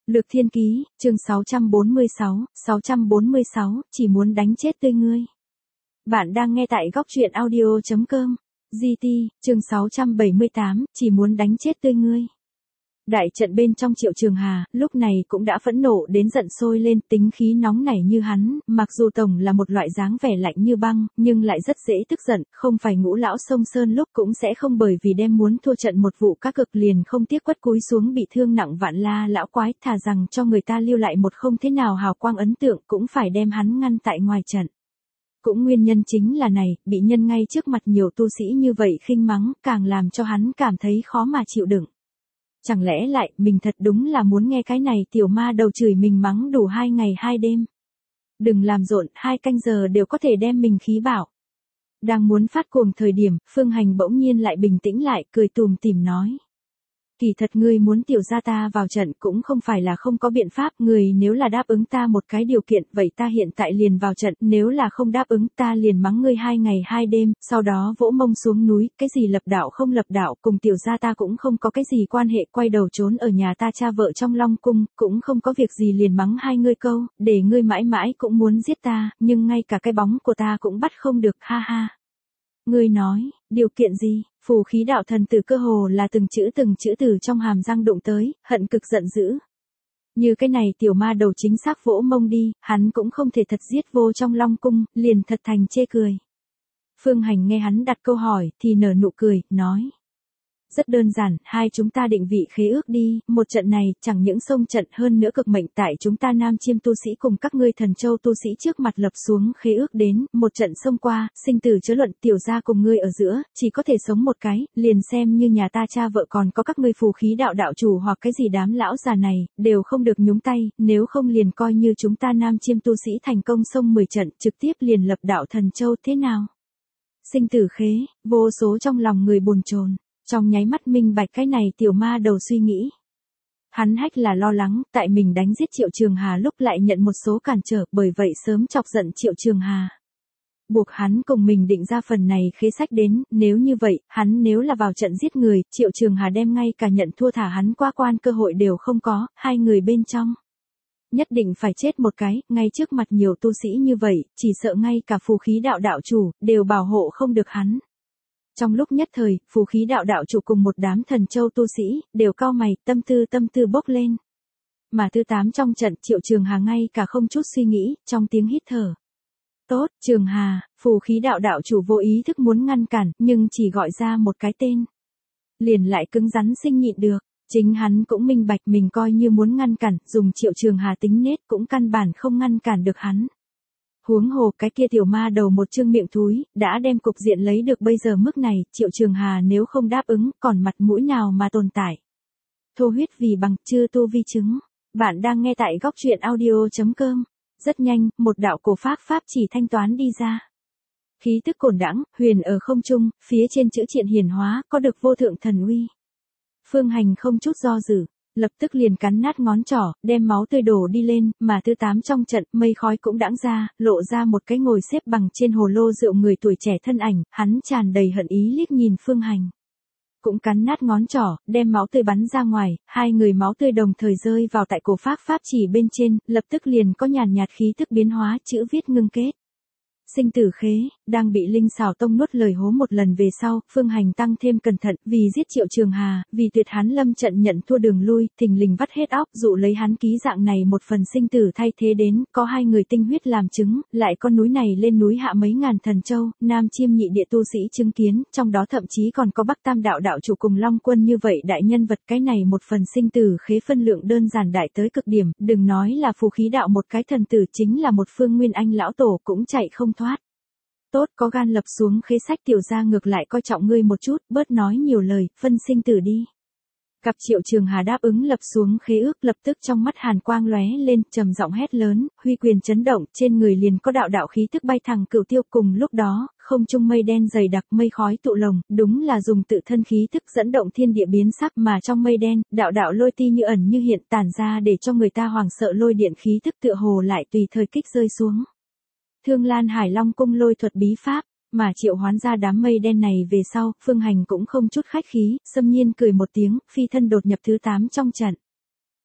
Lược Thiên Ký, chương 646, chỉ muốn đánh chết tươi ngươi. Bạn đang nghe tại góc truyện audio.com. GT, chương 678, chỉ muốn đánh chết tươi ngươi. Đại trận bên trong Triệu Trường Hà, lúc này cũng đã phẫn nộ đến giận sôi lên, tính khí nóng nảy như hắn, mặc dù tổng là một loại dáng vẻ lạnh như băng, nhưng lại rất dễ tức giận, không phải Ngũ lão sông sơn lúc cũng sẽ không bởi vì đem muốn thua trận một vụ các cực liền không tiếc quất cúi xuống bị thương nặng vạn la lão quái, thà rằng cho người ta lưu lại một không thế nào hào quang ấn tượng cũng phải đem hắn ngăn tại ngoài trận. Cũng nguyên nhân chính là này, bị nhân ngay trước mặt nhiều tu sĩ như vậy khinh mắng, càng làm cho hắn cảm thấy khó mà chịu đựng. Chẳng lẽ lại, mình thật đúng là muốn nghe cái này tiểu ma đầu chửi mình mắng đủ 2 ngày 2 đêm. Đừng làm rộn, 2 canh giờ đều có thể đem mình khí bảo. Đang muốn phát cuồng thời điểm, Phương Hành bỗng nhiên lại bình tĩnh lại, cười tùm tìm nói. Kỳ thật ngươi muốn tiểu gia ta vào trận cũng không phải là không có biện pháp, người nếu là đáp ứng ta một cái điều kiện, vậy ta hiện tại liền vào trận, nếu là không đáp ứng ta liền mắng ngươi 2 ngày 2 đêm, sau đó vỗ mông xuống núi, cái gì lập đạo không lập đạo, cùng tiểu gia ta cũng không có cái gì quan hệ, quay đầu trốn ở nhà ta cha vợ trong Long cung, cũng không có việc gì liền mắng 2 ngươi câu, để ngươi mãi mãi cũng muốn giết ta, nhưng ngay cả cái bóng của ta cũng bắt không được, ha ha. Ngươi nói, điều kiện gì? Phù khí đạo thần tử cơ hồ là từng chữ từ trong hàm răng đụng tới, hận cực giận dữ. Như cái này tiểu ma đầu chính xác vỗ mông đi, hắn cũng không thể thật giết vô trong Long cung, liền thật thành chê cười. Phương Hành nghe hắn đặt câu hỏi, thì nở nụ cười, nói. Rất đơn giản, hai chúng ta định vị khế ước đi, một trận này, chẳng những xông trận hơn nữa cực mệnh tại chúng ta Nam Chiêm tu sĩ cùng các ngươi Thần Châu tu sĩ trước mặt lập xuống khế ước đến, một trận xông qua, sinh tử chớ luận, tiểu gia cùng ngươi ở giữa, chỉ có thể sống một cái, liền xem như nhà ta cha vợ còn có các ngươi phù khí đạo đạo chủ hoặc cái gì đám lão già này, đều không được nhúng tay, nếu không liền coi như chúng ta Nam Chiêm tu sĩ thành công xông 10 trận, trực tiếp liền lập đạo Thần Châu thế nào? Sinh tử khế, vô số trong lòng người bồn chồn. Trong nháy mắt minh bạch cái này tiểu ma đầu suy nghĩ. Hắn hách là lo lắng, tại mình đánh giết Triệu Trường Hà lúc lại nhận một số cản trở, bởi vậy sớm chọc giận Triệu Trường Hà. Buộc hắn cùng mình định ra phần này khế sách đến, nếu như vậy, hắn nếu là vào trận giết người, Triệu Trường Hà đem ngay cả nhận thua thả hắn qua quan cơ hội đều không có, 2 người bên trong. Nhất định phải chết một cái, ngay trước mặt nhiều tu sĩ như vậy, chỉ sợ ngay cả phù khí đạo đạo chủ, đều bảo hộ không được hắn. Trong lúc nhất thời, phù khí đạo đạo chủ cùng một đám Thần Châu tu sĩ, đều cau mày, tâm tư bốc lên. Mà thứ 8 trong trận Triệu Trường Hà ngay cả không chút suy nghĩ, trong tiếng hít thở. Tốt, Trường Hà, phù khí đạo đạo chủ vô ý thức muốn ngăn cản, nhưng chỉ gọi ra một cái tên. Liền lại cứng rắn sinh nhịn được, chính hắn cũng minh bạch mình coi như muốn ngăn cản, dùng Triệu Trường Hà tính nết cũng căn bản không ngăn cản được hắn. Huống hồ cái kia tiểu ma đầu một trương miệng thúi, đã đem cục diện lấy được bây giờ mức này, Triệu Trường Hà nếu không đáp ứng, còn mặt mũi nào mà tồn tại. Thô huyết vì bằng, chưa tu vi chứng. Bạn đang nghe tại góc truyện audio.com. Rất nhanh, một đạo cổ pháp chỉ thanh toán đi ra. Khí tức cổn đãng, huyền ở không trung, phía trên chữ triện hiển hóa, có được vô thượng thần uy. Phương Hành không chút do dự. Lập tức liền cắn nát ngón trỏ, đem máu tươi đổ đi lên, mà thứ 8 trong trận, mây khói cũng đãng ra, lộ ra một cái ngồi xếp bằng trên hồ lô rượu người tuổi trẻ thân ảnh, hắn tràn đầy hận ý liếc nhìn Phương Hành. Cũng cắn nát ngón trỏ, đem máu tươi bắn ra ngoài, 2 người máu tươi đồng thời rơi vào tại cổ pháp chỉ bên trên, lập tức liền có nhàn nhạt khí tức biến hóa, chữ viết ngưng kết. Sinh tử khế, đang bị Linh Xảo Tông nuốt lời hố một lần về sau, Phương Hành tăng thêm cẩn thận, vì giết Triệu Trường Hà, vì tuyệt hắn lâm trận nhận thua đường lui, thình lình vắt hết óc, dụ lấy hắn ký dạng này một phần sinh tử thay thế đến, có 2 người tinh huyết làm chứng, lại con núi này lên núi hạ mấy ngàn Thần Châu, Nam Chiêm nhị địa tu sĩ chứng kiến, trong đó thậm chí còn có Bắc Tam đạo đạo chủ cùng Long Quân như vậy đại nhân vật, cái này một phần sinh tử khế phân lượng đơn giản đại tới cực điểm, đừng nói là phù khí đạo một cái thần tử, chính là một phương nguyên anh lão tổ cũng chạy không thoát. Tốt, có gan lập xuống khế sách, tiểu gia ngược lại coi trọng ngươi một chút, bớt nói nhiều lời, phân sinh tử đi. Cặp Triệu Trường Hà đáp ứng lập xuống khế ước, lập tức trong mắt hàn quang lóe lên, trầm giọng hét lớn, huy quyền chấn động, trên người liền có đạo khí tức bay thẳng cửu tiêu, cùng lúc đó, không trung mây đen dày đặc, mây khói tụ lồng, đúng là dùng tự thân khí tức dẫn động thiên địa biến sắc, mà trong mây đen, đạo lôi ti như ẩn như hiện tản ra để cho người ta hoảng sợ, lôi điện khí tức tựa hồ lại tùy thời kích rơi xuống. Thương Lan Hải Long cung lôi thuật bí pháp, mà triệu hoán ra đám mây đen này về sau, Phương Hành cũng không chút khách khí, xâm nhiên cười một tiếng, phi thân đột nhập thứ 8 trong trận.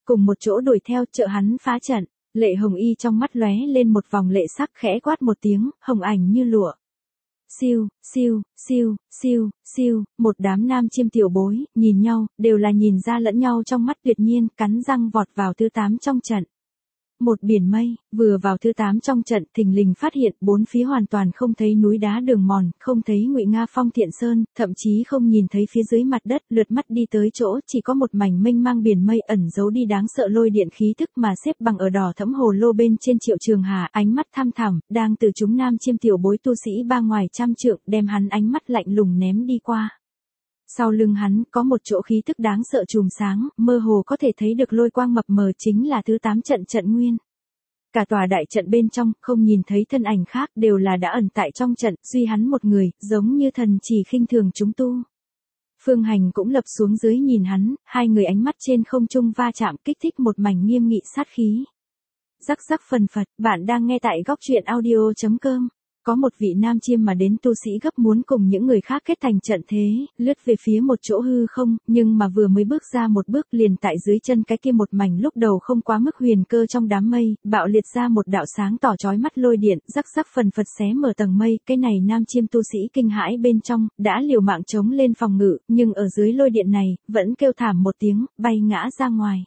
cùng một chỗ đuổi theo trợ hắn phá trận. Lệ Hồng Y trong mắt lóe lên một vòng lệ sắc, khẽ quát một tiếng, hồng ảnh như lụa. Siêu, siêu, siêu, siêu, siêu, một đám nam chiêm tiểu bối, nhìn nhau, đều là nhìn ra lẫn nhau trong mắt tuyệt nhiên, cắn răng vọt vào thứ 8 trong trận. Một biển mây, vừa vào thứ 8 trong trận, thình lình phát hiện bốn phía hoàn toàn không thấy núi đá đường mòn, không thấy Ngụy Nga Phong Thiện Sơn, thậm chí không nhìn thấy phía dưới mặt đất, lượt mắt đi tới chỗ chỉ có một mảnh mênh mang biển mây ẩn giấu đi đáng sợ lôi điện khí thức mà xếp bằng ở đỏ thẫm hồ lô bên trên Triệu Trường Hà, ánh mắt thăm thẳm, đang từ chúng nam chiêm tiểu bối tu sĩ ba ngoài trăm trượng, đem hắn ánh mắt lạnh lùng ném đi qua. Sau lưng hắn có một chỗ khí tức đáng sợ chùm sáng, mơ hồ có thể thấy được lôi quang mập mờ chính là thứ 8 trận trận nguyên. Cả tòa đại trận bên trong, không nhìn thấy thân ảnh khác, đều là đã ẩn tại trong trận, duy hắn một người, giống như thần chỉ khinh thường chúng tu. Phương Hành cũng lập xuống dưới nhìn hắn, hai người ánh mắt trên không trung va chạm, kích thích một mảnh nghiêm nghị sát khí. Rắc rắc phần phật, bạn đang nghe tại góc truyện audio.com. Có một vị nam chiêm mà đến tu sĩ gấp muốn cùng những người khác kết thành trận thế, lướt về phía một chỗ hư không, nhưng mà vừa mới bước ra một bước liền tại dưới chân cái kia một mảnh lúc đầu không quá mức huyền cơ trong đám mây, bạo liệt ra một đạo sáng tỏ chói mắt lôi điện, rắc rắc phần phật xé mở tầng mây, cái này nam chiêm tu sĩ kinh hãi bên trong, đã liều mạng chống lên phòng ngự, nhưng ở dưới lôi điện này, vẫn kêu thảm một tiếng, bay ngã ra ngoài.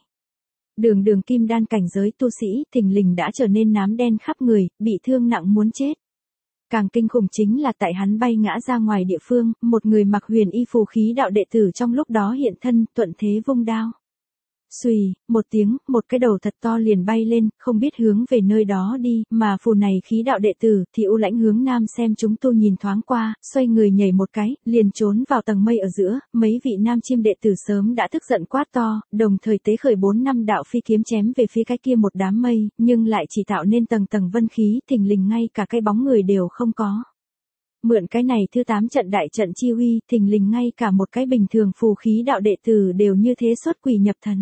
Đường kim đan cảnh giới tu sĩ, thình lình đã trở nên nám đen khắp người, bị thương nặng muốn chết. Càng kinh khủng chính là tại hắn bay ngã ra ngoài địa phương, một người mặc huyền y phù khí đạo đệ tử trong lúc đó hiện thân, thuận thế vung đao. Xùy, một tiếng, một cái đầu thật to liền bay lên, không biết hướng về nơi đó đi, mà phù này khí đạo đệ tử, thì U Lãnh hướng nam xem chúng tu nhìn thoáng qua, xoay người nhảy một cái, liền trốn vào tầng mây ở giữa, mấy vị nam chiêm đệ tử sớm đã tức giận quát to, đồng thời tế khởi 4 năm đạo phi kiếm chém về phía cái kia một đám mây, nhưng lại chỉ tạo nên tầng tầng vân khí, thình lình ngay cả cái bóng người đều không có. Mượn cái này thứ 8 trận đại trận chi uy, thình lình ngay cả một cái bình thường phù khí đạo đệ tử đều như thế xuất quỷ nhập thần.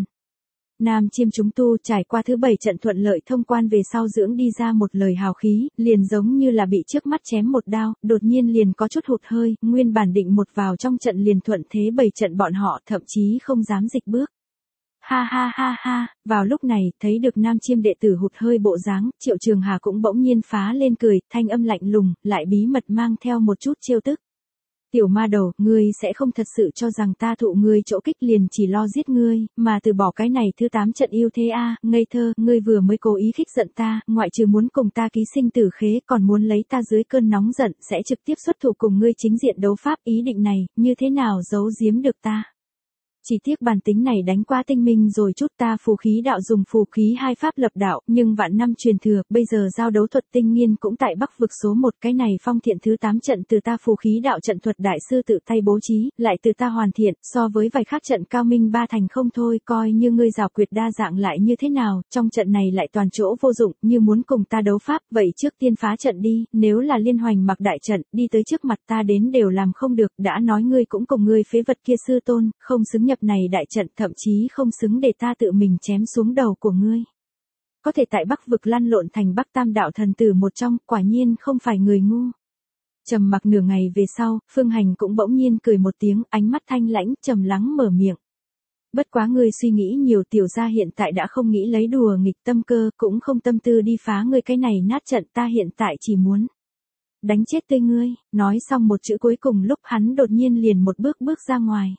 Nam chiêm chúng tu trải qua thứ 7 trận thuận lợi thông quan về sau dưỡng đi ra một lời hào khí, liền giống như là bị trước mắt chém một đao, đột nhiên liền có chút hụt hơi, nguyên bản định một vào trong trận liền thuận thế 7 trận bọn họ thậm chí không dám dịch bước. Ha ha ha ha, vào lúc này, thấy được nam chiêm đệ tử hụt hơi bộ dáng, Triệu Trường Hà cũng bỗng nhiên phá lên cười, thanh âm lạnh lùng, lại bí mật mang theo một chút trêu tức. Tiểu ma đầu, ngươi sẽ không thật sự cho rằng ta thụ ngươi chỗ kích liền chỉ lo giết ngươi, mà từ bỏ cái này thứ 8 trận yêu thế a, ngây thơ, ngươi vừa mới cố ý khích giận ta, ngoại trừ muốn cùng ta ký sinh tử khế, còn muốn lấy ta dưới cơn nóng giận, sẽ trực tiếp xuất thủ cùng ngươi chính diện đấu pháp, ý định này, như thế nào giấu giếm được ta. Chỉ tiếc bản tính này đánh qua tinh minh rồi chút, ta phù khí đạo dùng phù khí hai pháp lập đạo, nhưng vạn năm truyền thừa, bây giờ giao đấu thuật tinh nghiên cũng tại Bắc vực số 1, cái này phong thiện thứ 8 trận từ ta phù khí đạo trận thuật đại sư tự tay bố trí, lại từ ta hoàn thiện, so với vài khác trận cao minh ba thành không thôi, coi như ngươi rào quyệt đa dạng lại như thế nào, trong trận này lại toàn chỗ vô dụng, như muốn cùng ta đấu pháp, vậy trước tiên phá trận đi, nếu là liên hoành mặc đại trận, đi tới trước mặt ta đến đều làm không được, đã nói ngươi cũng cùng ngươi phế vật kia sư tôn, không xứng nhập này đại trận, thậm chí không xứng để ta tự mình chém xuống đầu của ngươi. Có thể tại Bắc vực lăn lộn thành Bắc Tam đạo thần tử một trong, quả nhiên không phải người ngu. Trầm mặc nửa ngày về sau, Phương Hành cũng bỗng nhiên cười một tiếng, ánh mắt thanh lãnh, trầm lắng mở miệng. Bất quá ngươi suy nghĩ nhiều, tiểu gia hiện tại đã không nghĩ lấy đùa nghịch tâm cơ, cũng không tâm tư đi phá ngươi cái này nát trận, ta hiện tại chỉ muốn đánh chết tươi ngươi. Nói xong một chữ cuối cùng lúc hắn đột nhiên liền một bước bước ra ngoài.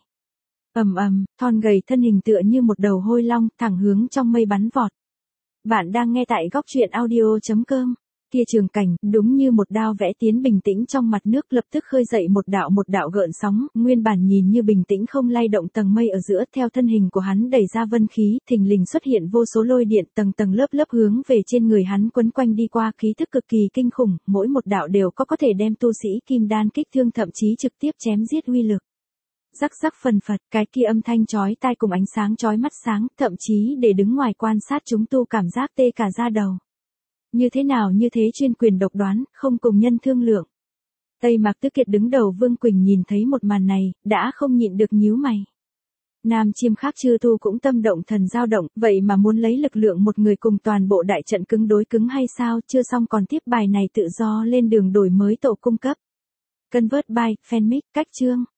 Thon gầy thân hình tựa như một đầu hôi long, thẳng hướng trong mây bắn vọt. Bạn đang nghe tại góc truyện audio.com. Kia trường cảnh, đúng như một đao vẽ tiến bình tĩnh trong mặt nước, lập tức khơi dậy một đạo gợn sóng, nguyên bản nhìn như bình tĩnh không lay động tầng mây ở giữa, theo thân hình của hắn đẩy ra vân khí, thình lình xuất hiện vô số lôi điện tầng tầng lớp lớp hướng về trên người hắn quấn quanh đi qua, khí thức cực kỳ kinh khủng, mỗi một đạo đều có thể đem tu sĩ kim đan kích thương, thậm chí trực tiếp chém giết uy lực. Rắc rắc phần phật, cái kia âm thanh chói tai cùng ánh sáng chói mắt sáng, thậm chí để đứng ngoài quan sát chúng tu cảm giác tê cả da đầu. Như thế nào như thế chuyên quyền độc đoán, không cùng nhân thương lượng. Tây Mạc Tứ Kiệt đứng đầu Vương Quỳnh nhìn thấy một màn này, đã không nhịn được nhíu mày. Nam chiêm khác chư tu cũng tâm động thần dao động, vậy mà muốn lấy lực lượng một người cùng toàn bộ đại trận cứng đối cứng hay sao, chưa xong còn tiếp bài này tự do lên đường đổi mới tổ cung cấp. Convert by, fanmic, cách chương.